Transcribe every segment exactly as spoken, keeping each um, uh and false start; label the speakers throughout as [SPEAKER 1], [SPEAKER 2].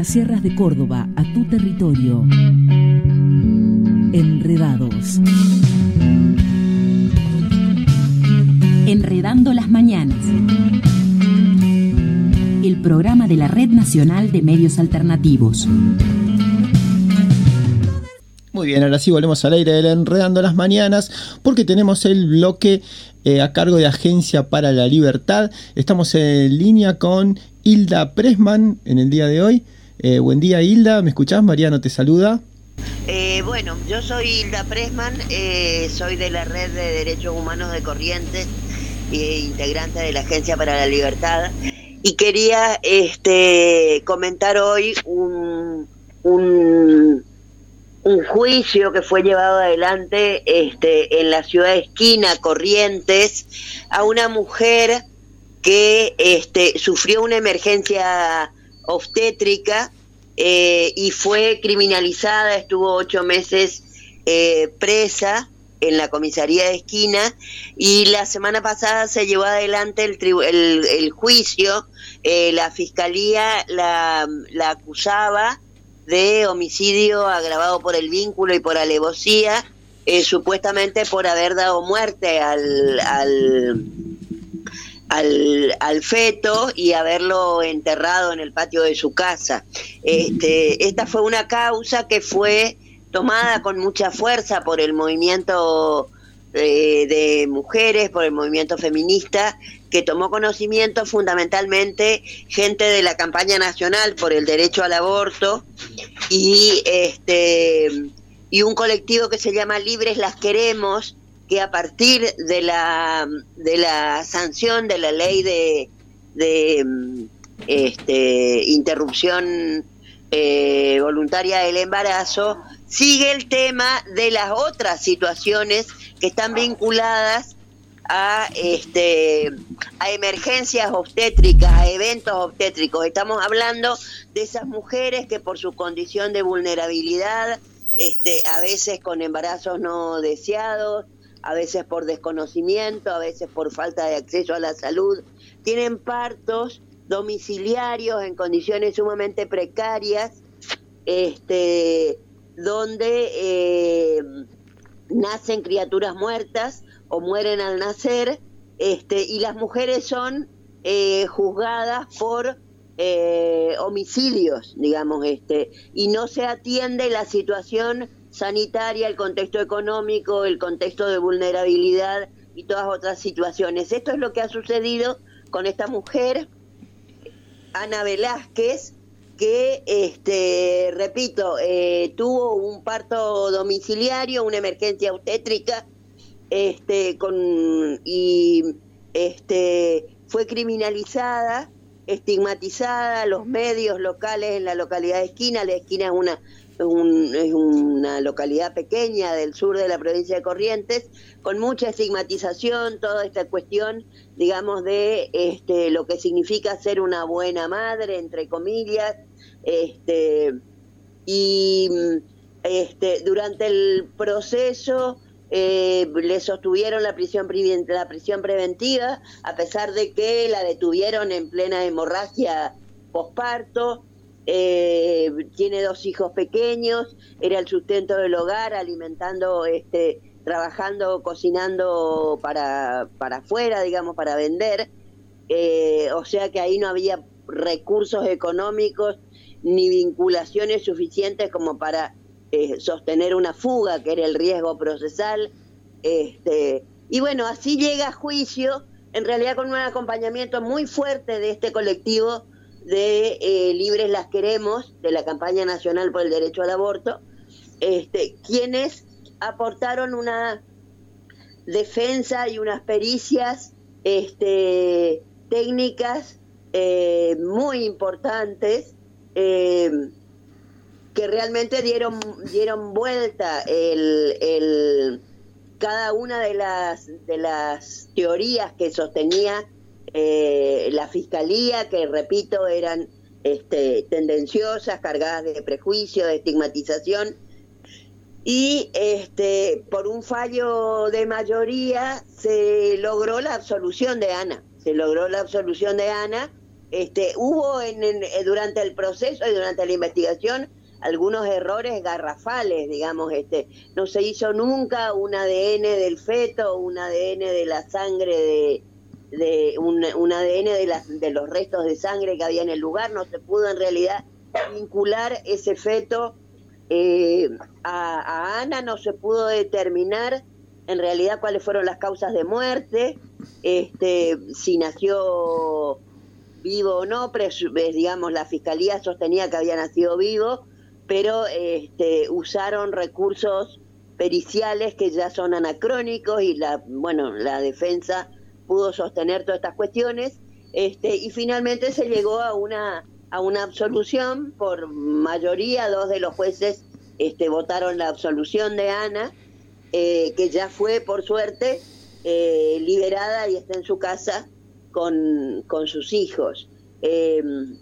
[SPEAKER 1] las sierras de Córdoba a tu territorio. Enredados. Enredando las mañanas. El programa de la Red Nacional de Medios Alternativos.
[SPEAKER 2] Muy bien, ahora sí volvemos al aire del Enredando las Mañanas, porque tenemos el bloque eh, a cargo de Agencia para la Libertad. Estamos en línea con Hilda Pressman en el día de hoy. Eh, buen día, Hilda, ¿me escuchás? Mariano te saluda.
[SPEAKER 3] Eh, bueno, yo soy Hilda Pressman, eh, soy de la Red de Derechos Humanos de Corrientes e integrante de la Agencia para la Libertad, y quería este, comentar hoy un... un un juicio que fue llevado adelante este, en la ciudad de Esquina, Corrientes, a una mujer que este, sufrió una emergencia obstétrica eh, y fue criminalizada, estuvo ocho meses eh, presa en la comisaría de Esquina, y la semana pasada se llevó adelante el, tribu- el, el juicio. Eh, la fiscalía la, la acusaba de homicidio agravado por el vínculo y por alevosía, eh, supuestamente por haber dado muerte al, al, al, al feto y haberlo enterrado en el patio de su casa. Este, esta fue una causa que fue tomada con mucha fuerza por el movimiento eh, de mujeres, por el movimiento feminista, que tomó conocimiento fundamentalmente gente de la campaña nacional por el derecho al aborto y este y un colectivo que se llama Libres las Queremos, que a partir de la de la sanción de la ley de de este interrupción eh, voluntaria del embarazo, sigue el tema de las otras situaciones que están vinculadas a este a emergencias obstétricas, a eventos obstétricos. Estamos hablando de esas mujeres que por su condición de vulnerabilidad, este a veces con embarazos no deseados, a veces por desconocimiento, a veces por falta de acceso a la salud, tienen partos domiciliarios en condiciones sumamente precarias, este donde eh, nacen criaturas muertas o mueren al nacer, este, y las mujeres son eh, juzgadas por eh, homicidios, digamos, este, y no se atiende la situación sanitaria, el contexto económico, el contexto de vulnerabilidad y todas otras situaciones. Esto es lo que ha sucedido con esta mujer, Ana Velázquez, que, este, repito, eh, tuvo un parto domiciliario, una emergencia obstétrica, este con y este fue criminalizada, estigmatizada. Los medios locales en la localidad de Esquina, la Esquina es una un, es una localidad pequeña del sur de la provincia de Corrientes, con mucha estigmatización, toda esta cuestión, digamos, de este lo que significa ser una buena madre, entre comillas, este y este durante el proceso Eh, le sostuvieron la prisión la prisión preventiva, a pesar de que la detuvieron en plena hemorragia posparto. Eh, tiene dos hijos pequeños, era el sustento del hogar, alimentando, este, trabajando, cocinando para para afuera, digamos, para vender. Eh, o sea que ahí no había recursos económicos ni vinculaciones suficientes como para Eh, sostener una fuga, que era el riesgo procesal. Este, y bueno, así llega a juicio, en realidad con un acompañamiento muy fuerte de este colectivo de eh, Libres las Queremos, de la campaña nacional por el derecho al aborto, este, quienes aportaron una defensa y unas pericias este, técnicas eh, muy importantes, eh, que realmente dieron dieron vuelta el, el cada una de las de las teorías que sostenía eh, la fiscalía, que repito eran este, tendenciosas, cargadas de prejuicio, de estigmatización, y este por un fallo de mayoría se logró la absolución de Ana, se logró la absolución de Ana, este, hubo en, en, durante el proceso y durante la investigación algunos errores garrafales, digamos, este, no se hizo nunca un A D N del feto, un A D N de la sangre de, de un, un A D N de, las, de los restos de sangre que había en el lugar, no se pudo en realidad vincular ese feto eh, a, a Ana, no se pudo determinar en realidad cuáles fueron las causas de muerte, este, si nació vivo o no, pero, digamos, la fiscalía sostenía que había nacido vivo, pero este, usaron recursos periciales que ya son anacrónicos y la, bueno, la defensa pudo sostener todas estas cuestiones, este, y finalmente se llegó a una a una absolución por mayoría. Dos de los jueces este, votaron la absolución de Ana, eh, que ya fue, por suerte, eh, liberada y está en su casa con, con sus hijos. Eh,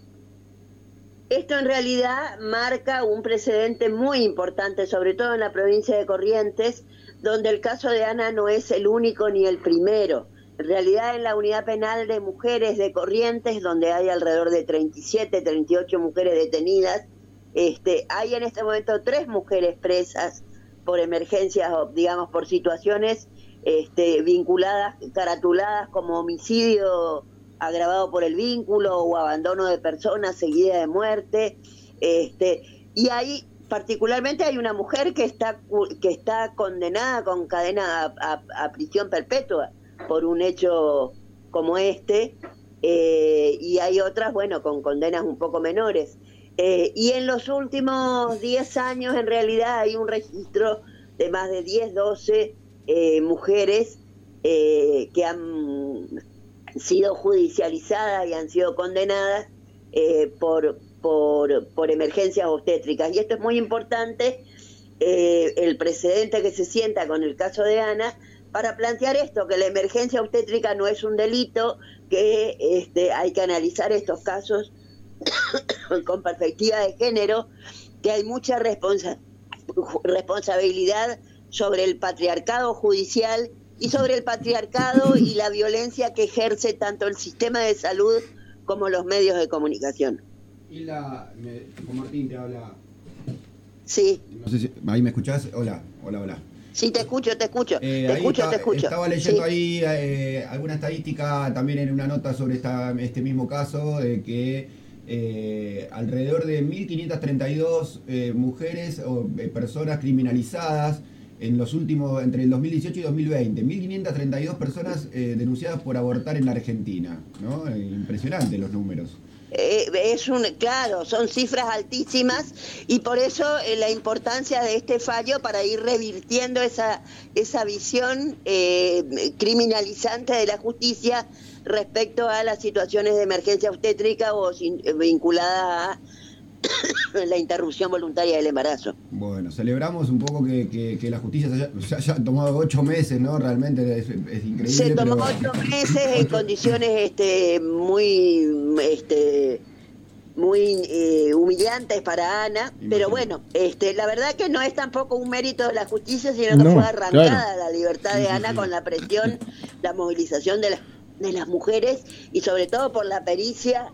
[SPEAKER 3] Esto en realidad marca un precedente muy importante, sobre todo en la provincia de Corrientes, donde el caso de Ana no es el único ni el primero. En realidad, en la unidad penal de mujeres de Corrientes, donde hay alrededor de treinta y siete, treinta y ocho mujeres detenidas, este, hay en este momento tres mujeres presas por emergencias, o digamos por situaciones este, vinculadas, caratuladas como homicidio agravado por el vínculo o abandono de personas seguida de muerte, este, y ahí particularmente hay una mujer que está que está condenada con cadena a, a, a prisión perpetua por un hecho como este, eh, y hay otras, bueno, con condenas un poco menores. Eh, y en los últimos diez años, en realidad, hay un registro de más de diez, doce eh, mujeres eh, que han sido judicializadas y han sido condenadas eh, por, por, por emergencias obstétricas. Y esto es muy importante, eh, el precedente que se sienta con el caso de Ana, para plantear esto, que la emergencia obstétrica no es un delito, que este, hay que analizar estos casos con perspectiva de género, que hay mucha responsa- responsabilidad sobre el patriarcado judicial y sobre el patriarcado y la violencia que ejerce tanto el sistema de salud como los medios de comunicación.
[SPEAKER 4] Y la, me, Martín te habla.
[SPEAKER 3] Sí.
[SPEAKER 4] No sé si, ¿ahí me escuchás? Hola, hola, hola.
[SPEAKER 3] Sí, te escucho, te escucho,
[SPEAKER 4] Eh,
[SPEAKER 3] te escucho,
[SPEAKER 4] está,
[SPEAKER 3] te escucho.
[SPEAKER 4] Estaba leyendo
[SPEAKER 3] sí.
[SPEAKER 4] ahí eh, alguna estadística también en una nota sobre esta, este mismo caso, de que eh, alrededor de mil quinientas treinta y dos eh, mujeres o eh, personas criminalizadas en los últimos, entre el dos mil dieciocho y dos mil veinte, mil quinientas treinta y dos personas eh, denunciadas por abortar en la Argentina, ¿no? Eh, impresionante los números.
[SPEAKER 3] Eh, es un claro, son cifras altísimas y por eso eh, la importancia de este fallo para ir revirtiendo esa esa visión eh, criminalizante de la justicia respecto a las situaciones de emergencia obstétrica o sin, eh, vinculadas a la interrupción voluntaria del embarazo.
[SPEAKER 4] Bueno, celebramos un poco que, que, que la justicia se haya, se haya tomado ocho meses, ¿no? Realmente es, es increíble.
[SPEAKER 3] Se tomó
[SPEAKER 4] pero...
[SPEAKER 3] ocho meses en condiciones este, muy, este, muy eh, humillantes para Ana, Imagínate. Pero bueno, este, la verdad que no es tampoco un mérito de la justicia, sino que no, fue arrancada claro. la libertad de sí, Ana sí, sí. con la presión, la movilización de, la, de las mujeres y sobre todo por la pericia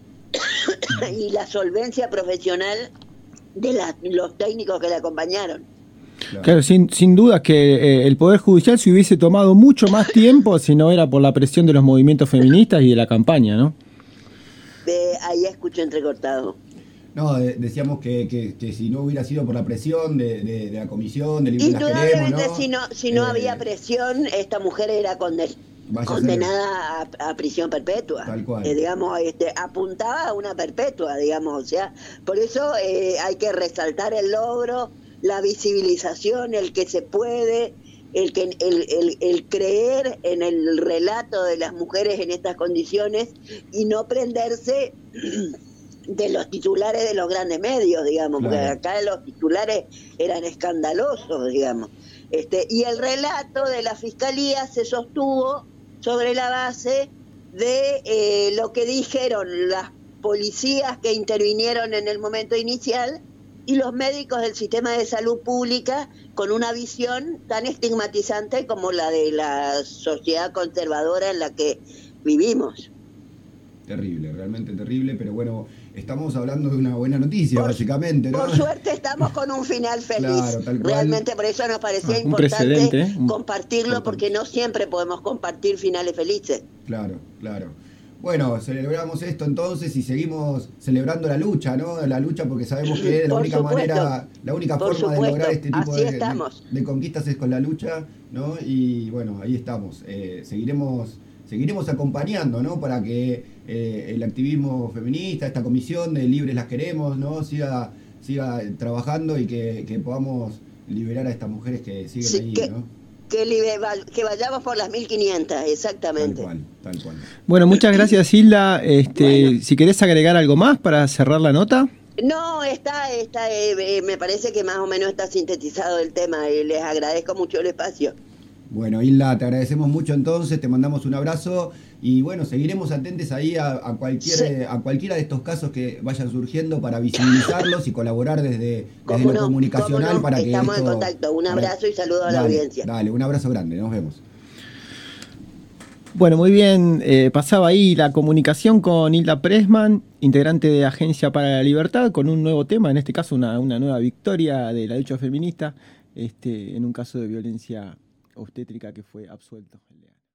[SPEAKER 3] y la solvencia profesional de la, los técnicos que la acompañaron.
[SPEAKER 2] Claro, claro sin, sin duda que eh, el Poder Judicial se hubiese tomado mucho más tiempo si no era por la presión de los movimientos feministas y de la campaña, ¿no?
[SPEAKER 3] Eh, ahí escucho entrecortado.
[SPEAKER 4] No, de, decíamos que, que, que si no hubiera sido por la presión de, de, de la comisión, de
[SPEAKER 3] Indudablemente,
[SPEAKER 4] queremos, ¿no?
[SPEAKER 3] si no, si no
[SPEAKER 4] eh,
[SPEAKER 3] había presión, esta mujer era condenada. condenada a, a prisión perpetua,
[SPEAKER 4] Tal cual.
[SPEAKER 3] Eh, digamos, este, apuntaba a una perpetua, digamos, o sea, por eso eh, hay que resaltar el logro, la visibilización, el que se puede, el que el, el, el creer en el relato de las mujeres en estas condiciones y no prenderse de los titulares de los grandes medios, digamos, claro. porque acá los titulares eran escandalosos, digamos. Este, y el relato de la fiscalía se sostuvo sobre la base de eh, lo que dijeron las policías que intervinieron en el momento inicial y los médicos del sistema de salud pública con una visión tan estigmatizante como la de la sociedad conservadora en la que vivimos.
[SPEAKER 4] Terrible, realmente terrible, pero bueno, estamos hablando de una buena noticia,
[SPEAKER 3] por,
[SPEAKER 4] básicamente, ¿no?
[SPEAKER 3] Por suerte estamos con un final feliz.
[SPEAKER 4] Claro, tal cual.
[SPEAKER 3] Realmente por eso nos parecía
[SPEAKER 2] ah,
[SPEAKER 3] importante
[SPEAKER 2] ¿eh?
[SPEAKER 3] compartirlo,
[SPEAKER 2] importante.
[SPEAKER 3] Porque no siempre podemos compartir finales felices.
[SPEAKER 4] Claro, claro. Bueno, celebramos esto entonces y seguimos celebrando la lucha, ¿no? La lucha porque sabemos que la
[SPEAKER 3] por
[SPEAKER 4] única
[SPEAKER 3] supuesto,
[SPEAKER 4] manera, la única forma
[SPEAKER 3] supuesto,
[SPEAKER 4] de lograr este tipo
[SPEAKER 3] así
[SPEAKER 4] de,
[SPEAKER 3] estamos.
[SPEAKER 4] de, de conquistas es con la lucha, ¿no? Y bueno, ahí estamos. Eh, seguiremos, seguiremos acompañando, ¿no? Para que eh, el activismo feminista, esta comisión de Libres las Queremos, ¿no? Siga, siga trabajando y que, que podamos liberar a estas mujeres que siguen
[SPEAKER 3] sí,
[SPEAKER 4] ahí,
[SPEAKER 3] que...
[SPEAKER 4] ¿no?
[SPEAKER 3] Que, que vayamos por las mil quinientas, exactamente.
[SPEAKER 4] Tal cual, tal cual.
[SPEAKER 2] Bueno, muchas gracias, Hilda. Este, bueno. Si querés agregar algo más para cerrar la nota.
[SPEAKER 3] No, está, está eh, me parece que más o menos está sintetizado el tema y les agradezco mucho el espacio.
[SPEAKER 4] Bueno, Hilda, te agradecemos mucho entonces, te mandamos un abrazo y bueno, seguiremos atentos ahí a, a, cualquier, sí. a cualquiera de estos casos que vayan surgiendo para visibilizarlos y colaborar desde, desde lo no? comunicacional
[SPEAKER 3] no?
[SPEAKER 4] para
[SPEAKER 3] Estamos
[SPEAKER 4] que esto,
[SPEAKER 3] en contacto. Un abrazo
[SPEAKER 4] para...
[SPEAKER 3] y saludo a
[SPEAKER 4] dale,
[SPEAKER 3] la audiencia.
[SPEAKER 4] Dale, un abrazo grande, nos vemos.
[SPEAKER 2] Bueno, muy bien, eh, pasaba ahí la comunicación con Hilda Pressman, integrante de Agencia para la Libertad, con un nuevo tema, en este caso una, una nueva victoria de la lucha feminista, este, en un caso de violencia obstétrica que fue absuelto.